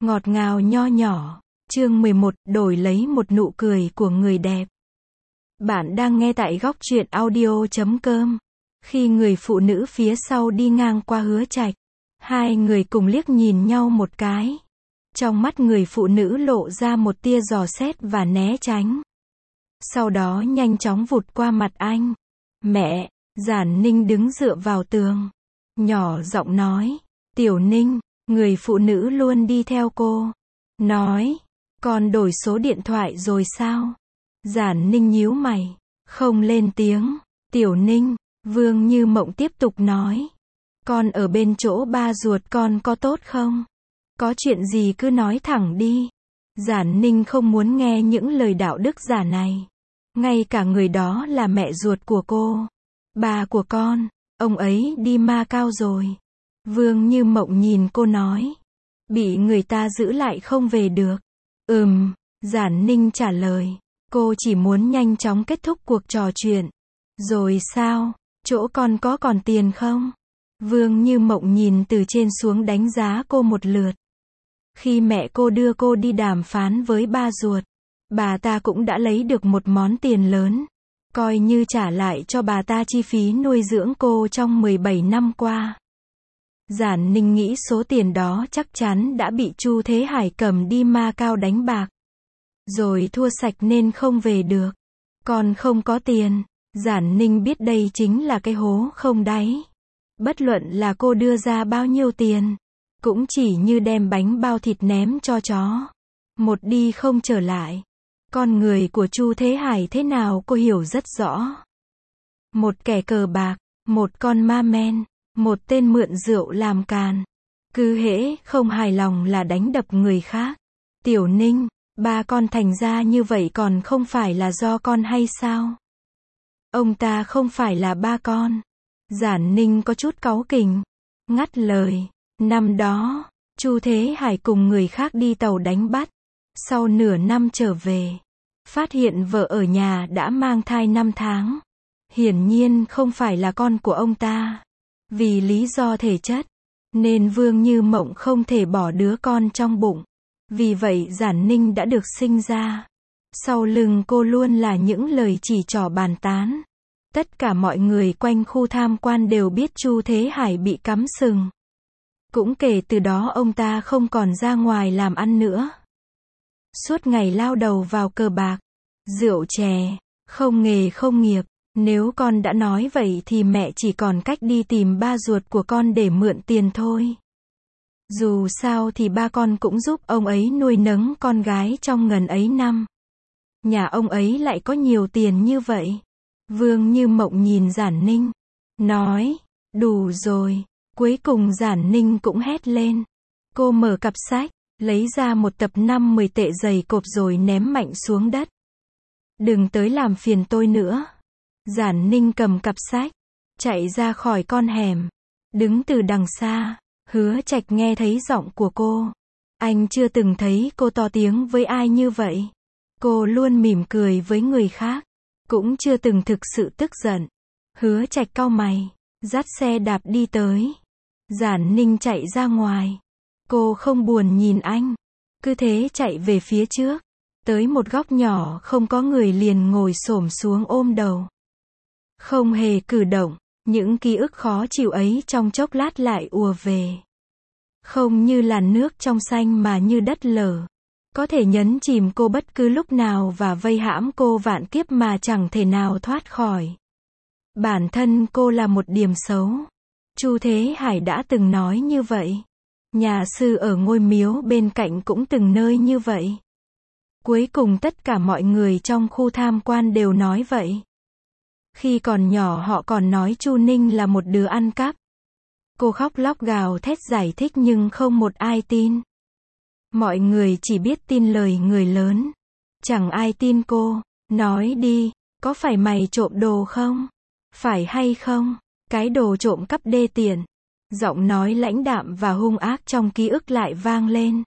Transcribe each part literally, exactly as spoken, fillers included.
ngọt ngào nho nhỏ. Chương mười một, đổi lấy một nụ cười của người đẹp. Bạn đang nghe tại góc truyện audio chấm com. Khi người phụ nữ phía sau đi ngang qua Hứa Trạch, hai người cùng liếc nhìn nhau một cái. Trong mắt người phụ nữ lộ ra một tia dò xét và né tránh. Sau đó nhanh chóng vụt qua mặt anh. Mẹ, Giản Ninh đứng dựa vào tường, nhỏ giọng nói. Tiểu Ninh, người phụ nữ luôn đi theo cô, nói. Con đổi số điện thoại rồi sao? Giản Ninh nhíu mày, không lên tiếng. Tiểu Ninh, Vương Như Mộng tiếp tục nói. Con ở bên chỗ ba ruột con có tốt không? Có chuyện gì cứ nói thẳng đi. Giản Ninh không muốn nghe những lời đạo đức giả này. Ngay cả người đó là mẹ ruột của cô, bà của con, ông ấy đi Macau rồi. Vương Như Mộng nhìn cô nói. Bị người ta giữ lại không về được. Ừm, Giản Ninh trả lời. Cô chỉ muốn nhanh chóng kết thúc cuộc trò chuyện. Rồi sao? Chỗ con có còn tiền không? Vương Như Mộng nhìn từ trên xuống đánh giá cô một lượt. Khi mẹ cô đưa cô đi đàm phán với ba ruột, bà ta cũng đã lấy được một món tiền lớn, coi như trả lại cho bà ta chi phí nuôi dưỡng cô trong mười bảy năm qua. Giản Ninh nghĩ số tiền đó chắc chắn đã bị Chu Thế Hải cầm đi Macau đánh bạc, rồi thua sạch nên không về được. Còn không có tiền. Giản Ninh biết đây chính là cái hố không đáy. Bất luận là cô đưa ra bao nhiêu tiền, cũng chỉ như đem bánh bao thịt ném cho chó, một đi không trở lại. Con người của Chu Thế Hải thế nào cô hiểu rất rõ. Một kẻ cờ bạc, một con ma men, một tên mượn rượu làm càn. Cứ hễ không hài lòng là đánh đập người khác. Tiểu Ninh, ba con thành ra như vậy còn không phải là do con hay sao? Ông ta không phải là ba con. Giản Ninh có chút cáu kỉnh, ngắt lời. Năm đó, Chu Thế Hải cùng người khác đi tàu đánh bắt. Sau nửa năm trở về, phát hiện vợ ở nhà đã mang thai năm tháng. Hiển nhiên không phải là con của ông ta. Vì lý do thể chất, nên Vương Như Mộng không thể bỏ đứa con trong bụng. Vì vậy Giản Ninh đã được sinh ra. Sau lưng cô luôn là những lời chỉ trỏ bàn tán. Tất cả mọi người quanh khu tham quan đều biết Chu Thế Hải bị cắm sừng. Cũng kể từ đó ông ta không còn ra ngoài làm ăn nữa. Suốt ngày lao đầu vào cờ bạc, rượu chè, không nghề không nghiệp. Nếu con đã nói vậy thì mẹ chỉ còn cách đi tìm ba ruột của con để mượn tiền thôi. Dù sao thì ba con cũng giúp ông ấy nuôi nấng con gái trong ngần ấy năm. Nhà ông ấy lại có nhiều tiền như vậy. Vương Như Mộng nhìn Giản Ninh, nói. Đủ rồi. Cuối cùng Giản Ninh cũng hét lên. Cô mở cặp sách, lấy ra một tập năm mươi tệ dày cộp rồi ném mạnh xuống đất. Đừng tới làm phiền tôi nữa. Giản Ninh cầm cặp sách, chạy ra khỏi con hẻm. Đứng từ đằng xa, Hứa Trạch nghe thấy giọng của cô. Anh chưa từng thấy cô to tiếng với ai như vậy. Cô luôn mỉm cười với người khác, cũng chưa từng thực sự tức giận. Hứa Trạch cau mày, dắt xe đạp đi tới. Giản Ninh chạy ra ngoài. Cô không buồn nhìn anh, cứ thế chạy về phía trước. Tới một góc nhỏ không có người liền ngồi xổm xuống ôm đầu. Không hề cử động, những ký ức khó chịu ấy trong chốc lát lại ùa về. Không như làn nước trong xanh mà như đất lở. Có thể nhấn chìm cô bất cứ lúc nào và vây hãm cô vạn kiếp mà chẳng thể nào thoát khỏi. Bản thân cô là một điểm xấu. Chu Thế Hải đã từng nói như vậy. Nhà sư ở ngôi miếu bên cạnh cũng từng nơi như vậy. Cuối cùng tất cả mọi người trong khu tham quan đều nói vậy. Khi còn nhỏ họ còn nói Chu Ninh là một đứa ăn cắp. Cô khóc lóc gào thét giải thích nhưng không một ai tin. Mọi người chỉ biết tin lời người lớn. Chẳng ai tin cô. Nói đi, có phải mày trộm đồ không? Phải hay không? Cái đồ trộm cắp đê tiện. Giọng nói lãnh đạm và hung ác trong ký ức lại vang lên.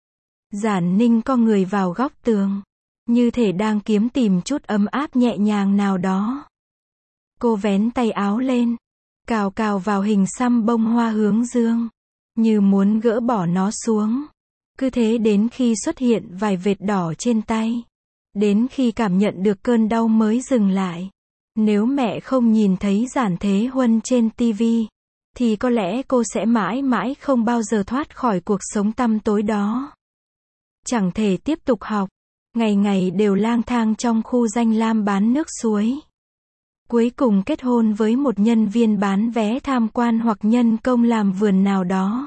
Giản Ninh co người vào góc tường, như thể đang kiếm tìm chút ấm áp nhẹ nhàng nào đó. Cô vén tay áo lên, cào cào vào hình xăm bông hoa hướng dương, như muốn gỡ bỏ nó xuống. Cứ thế đến khi xuất hiện vài vệt đỏ trên tay. Đến khi cảm nhận được cơn đau mới dừng lại. Nếu mẹ không nhìn thấy Giản Thế Huân trên tivi, thì có lẽ cô sẽ mãi mãi không bao giờ thoát khỏi cuộc sống tăm tối đó. Chẳng thể tiếp tục học. Ngày ngày đều lang thang trong khu danh lam bán nước suối. Cuối cùng kết hôn với một nhân viên bán vé tham quan hoặc nhân công làm vườn nào đó.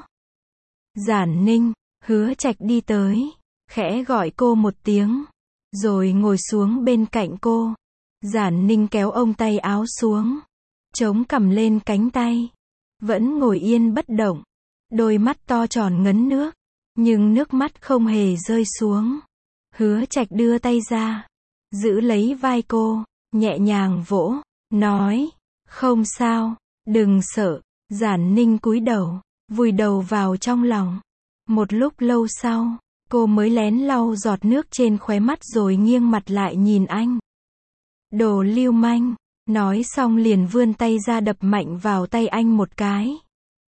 Giản Ninh, Hứa Trạch đi tới, khẽ gọi cô một tiếng, rồi ngồi xuống bên cạnh cô. Giản Ninh kéo ông tay áo xuống, chống cằm lên cánh tay, vẫn ngồi yên bất động, đôi mắt to tròn ngấn nước, nhưng nước mắt không hề rơi xuống. Hứa Trạch đưa tay ra, giữ lấy vai cô, nhẹ nhàng vỗ, nói, không sao, đừng sợ. Giản Ninh cúi đầu, vùi đầu vào trong lòng. Một lúc lâu sau, cô mới lén lau giọt nước trên khóe mắt rồi nghiêng mặt lại nhìn anh. Đồ lưu manh, nói xong liền vươn tay ra đập mạnh vào tay anh một cái.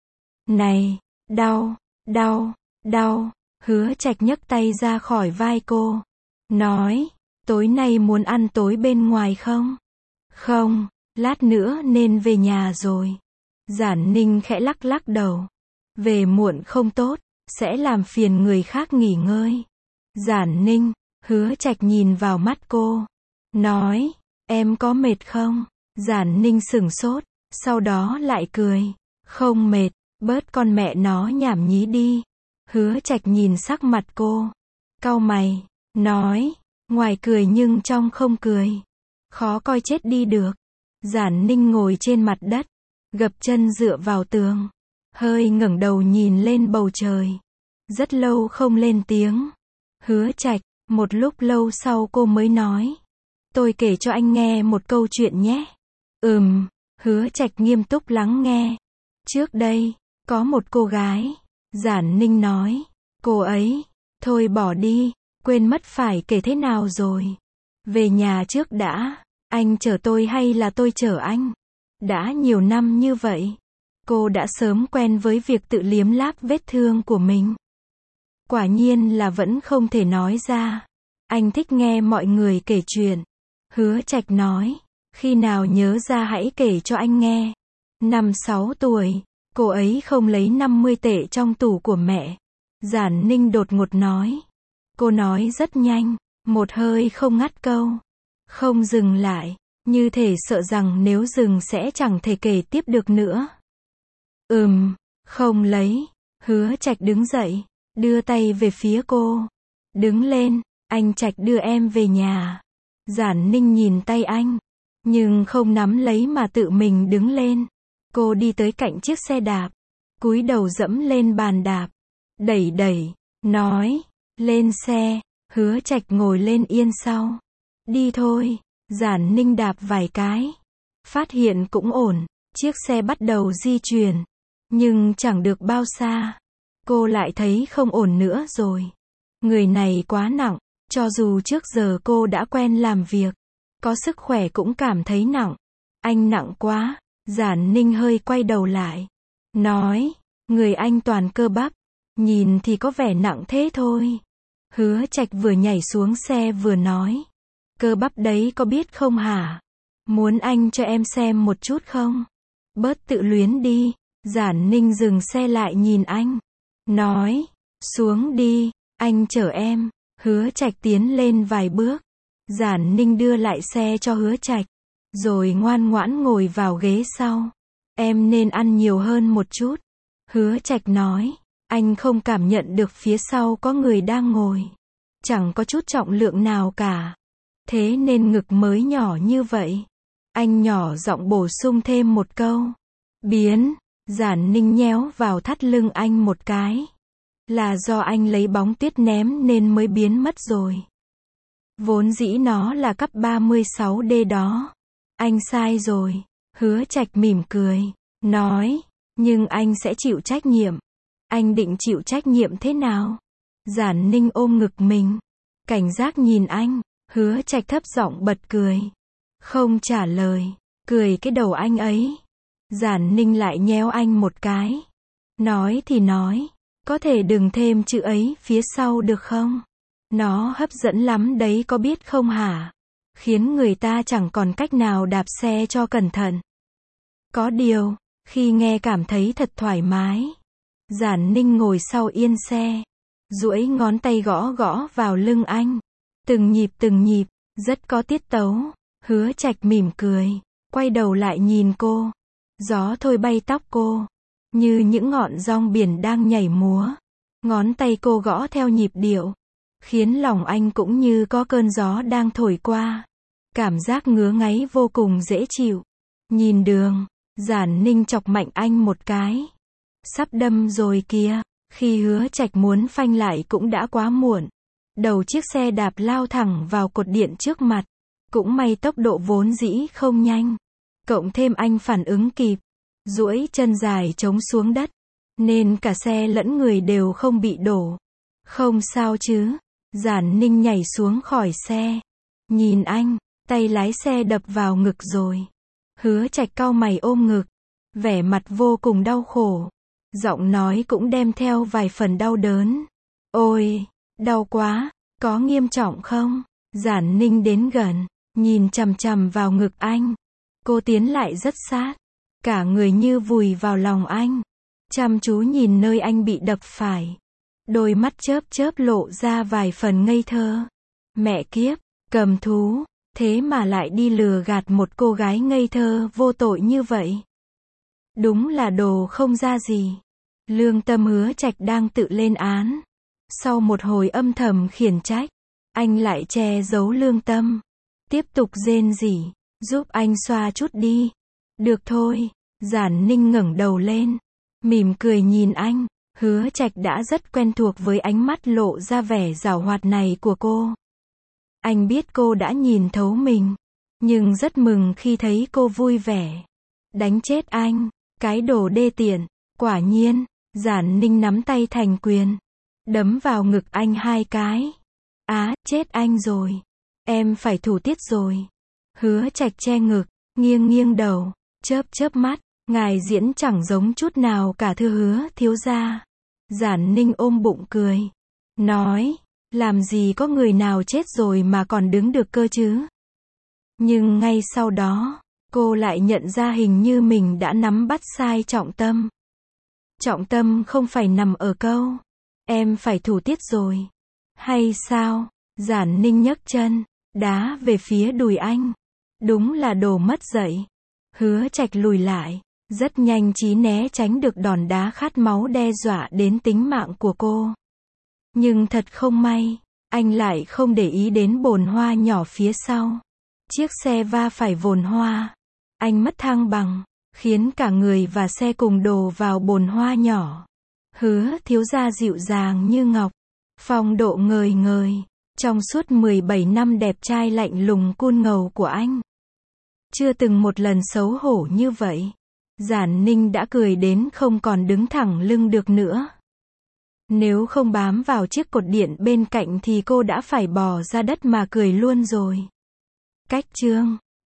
Này, đau, đau, đau. Hứa Trạch nhấc tay ra khỏi vai cô, nói, tối nay muốn ăn tối bên ngoài không? Không, lát nữa nên về nhà rồi. Giản Ninh khẽ lắc lắc đầu. Về muộn không tốt, sẽ làm phiền người khác nghỉ ngơi. Giản Ninh, Hứa Trạch nhìn vào mắt cô, nói, em có mệt không? Giản Ninh sửng sốt, sau đó lại cười, không mệt, bớt con mẹ nó nhảm nhí đi. Hứa Trạch nhìn sắc mặt cô, cau mày, nói, ngoài cười nhưng trong không cười. Khó coi chết đi được. Giản Ninh ngồi trên mặt đất, gập chân dựa vào tường, hơi ngẩng đầu nhìn lên bầu trời. Rất lâu không lên tiếng. Hứa Trạch, một lúc lâu sau cô mới nói, tôi kể cho anh nghe một câu chuyện nhé. Ừm, Hứa Trạch nghiêm túc lắng nghe. Trước đây, có một cô gái. Giản Ninh nói, cô ấy, thôi bỏ đi, quên mất phải kể thế nào rồi. Về nhà trước đã, anh chở tôi hay là tôi chở anh? Đã nhiều năm như vậy, cô đã sớm quen với việc tự liếm láp vết thương của mình. Quả nhiên là vẫn không thể nói ra. Anh thích nghe mọi người kể chuyện. Hứa Trạch nói, khi nào nhớ ra hãy kể cho anh nghe. Năm sáu tuổi, cô ấy không lấy năm mươi tệ trong tủ của mẹ. Giản Ninh đột ngột nói. Cô nói rất nhanh, một hơi không ngắt câu, không dừng lại, như thể sợ rằng nếu dừng sẽ chẳng thể kể tiếp được nữa. Ừm, không lấy. Hứa Trạch đứng dậy, đưa tay về phía cô. Đứng lên, anh Trạch đưa em về nhà. Giản Ninh nhìn tay anh, nhưng không nắm lấy mà tự mình đứng lên. Cô đi tới cạnh chiếc xe đạp, cúi đầu dẫm lên bàn đạp, đẩy đẩy, nói, lên xe. Hứa Trạch ngồi lên yên sau. Đi thôi. Giản Ninh đạp vài cái, phát hiện cũng ổn, chiếc xe bắt đầu di chuyển. Nhưng chẳng được bao xa, cô lại thấy không ổn nữa rồi. Người này quá nặng, cho dù trước giờ cô đã quen làm việc, có sức khỏe cũng cảm thấy nặng. Anh nặng quá. Giản Ninh hơi quay đầu lại, nói, người anh toàn cơ bắp, nhìn thì có vẻ nặng thế thôi. Hứa Trạch vừa nhảy xuống xe vừa nói, cơ bắp đấy có biết không hả? Muốn anh cho em xem một chút không? Bớt tự luyến đi. Giản Ninh dừng xe lại nhìn anh, nói, xuống đi, anh chở em. Hứa Trạch tiến lên vài bước. Giản Ninh đưa lại xe cho Hứa Trạch, rồi ngoan ngoãn ngồi vào ghế sau. Em nên ăn nhiều hơn một chút. Hứa Trạch nói, anh không cảm nhận được phía sau có người đang ngồi. Chẳng có chút trọng lượng nào cả. Thế nên ngực mới nhỏ như vậy. Anh nhỏ giọng bổ sung thêm một câu. Biến. Giản Ninh nhéo vào thắt lưng anh một cái. Là do anh lấy bóng tuyết ném nên mới biến mất rồi. Vốn dĩ nó là cấp ba mươi sáu D đó. Anh sai rồi. Hứa Trạch mỉm cười, nói, nhưng anh sẽ chịu trách nhiệm. Anh định chịu trách nhiệm thế nào? Giản Ninh ôm ngực mình, cảnh giác nhìn anh. Hứa Trạch thấp giọng bật cười, không trả lời, cười cái đầu anh ấy. Giản Ninh lại nhéo anh một cái. Nói thì nói, Có thể đừng thêm chữ ấy phía sau được không? Nó hấp dẫn lắm đấy có biết không hả? Khiến người ta chẳng còn cách nào đạp xe cho cẩn thận. Có điều, khi nghe cảm thấy thật thoải mái. Giản Ninh ngồi sau yên xe, duỗi ngón tay gõ gõ vào lưng anh. Từng nhịp từng nhịp, rất có tiết tấu. Hứa Trạch mỉm cười, quay đầu lại nhìn cô. Gió thôi bay tóc cô, như những ngọn giong biển đang nhảy múa. Ngón tay cô gõ theo nhịp điệu, khiến lòng anh cũng như có cơn gió đang thổi qua. Cảm giác ngứa ngáy vô cùng dễ chịu. Nhìn đường, Giản Ninh chọc mạnh anh một cái. Sắp đâm rồi kìa. Khi Hứa Trạch muốn phanh lại cũng đã quá muộn. Đầu chiếc xe đạp lao thẳng vào cột điện trước mặt. Cũng may tốc độ vốn dĩ không nhanh. Cộng thêm anh phản ứng kịp, duỗi chân dài chống xuống đất, nên cả xe lẫn người đều không bị đổ. Không sao chứ? Giản Ninh nhảy xuống khỏi xe. Nhìn anh, tay lái xe đập vào ngực rồi. Hứa Trạch cau mày ôm ngực, vẻ mặt vô cùng đau khổ. Giọng nói cũng đem theo vài phần đau đớn. Ôi, đau quá, có nghiêm trọng không? Giản Ninh đến gần, nhìn chằm chằm vào ngực anh. Cô tiến lại rất sát, cả người như vùi vào lòng anh, chăm chú nhìn nơi anh bị đập phải. Đôi mắt chớp chớp lộ ra vài phần ngây thơ. Mẹ kiếp, cầm thú, thế mà lại đi lừa gạt một cô gái ngây thơ vô tội như vậy. Đúng là đồ không ra gì. Lương tâm Hứa Trạch đang tự lên án. Sau một hồi âm thầm khiển trách, anh lại che giấu lương tâm, tiếp tục rên rỉ. Giúp anh xoa chút đi. Được thôi. Giản Ninh ngẩng đầu lên, mỉm cười nhìn anh. Hứa Trạch đã rất quen thuộc với ánh mắt lộ ra vẻ giảo hoạt này của cô. Anh biết cô đã nhìn thấu mình, nhưng rất mừng khi thấy cô vui vẻ. Đánh chết anh, cái đồ đê tiện. Quả nhiên, Giản Ninh nắm tay thành quyền, đấm vào ngực anh hai cái. Á, chết anh rồi. Em phải thủ tiết rồi. Hứa Trạch che ngực, nghiêng nghiêng đầu, chớp chớp mắt. Ngài diễn chẳng giống chút nào cả thưa Hứa thiếu gia. Giản Ninh ôm bụng cười, nói, làm gì có người nào chết rồi mà còn đứng được cơ chứ. Nhưng ngay sau đó, cô lại nhận ra hình như mình đã nắm bắt sai trọng tâm. Trọng tâm không phải nằm ở câu, em phải thủ tiết rồi. Hay sao? Giản Ninh nhấc chân, đá về phía đùi anh. Đúng là đồ mất dạy. Hứa Trạch lùi lại, rất nhanh trí né tránh được đòn đá khát máu đe dọa đến tính mạng của cô. Nhưng thật không may, anh lại không để ý đến bồn hoa nhỏ phía sau. Chiếc xe va phải vồn hoa. Anh mất thăng bằng, khiến cả người và xe cùng đổ vào bồn hoa nhỏ. Hứa thiếu gia dịu dàng như ngọc, phong độ ngời ngời, trong suốt mười bảy năm đẹp trai lạnh lùng cool ngầu của anh. Chưa từng một lần xấu hổ như vậy. Giản Ninh đã cười đến không còn đứng thẳng lưng được nữa. Nếu không bám vào chiếc cột điện bên cạnh thì cô đã phải bò ra đất mà cười luôn rồi. Cách chương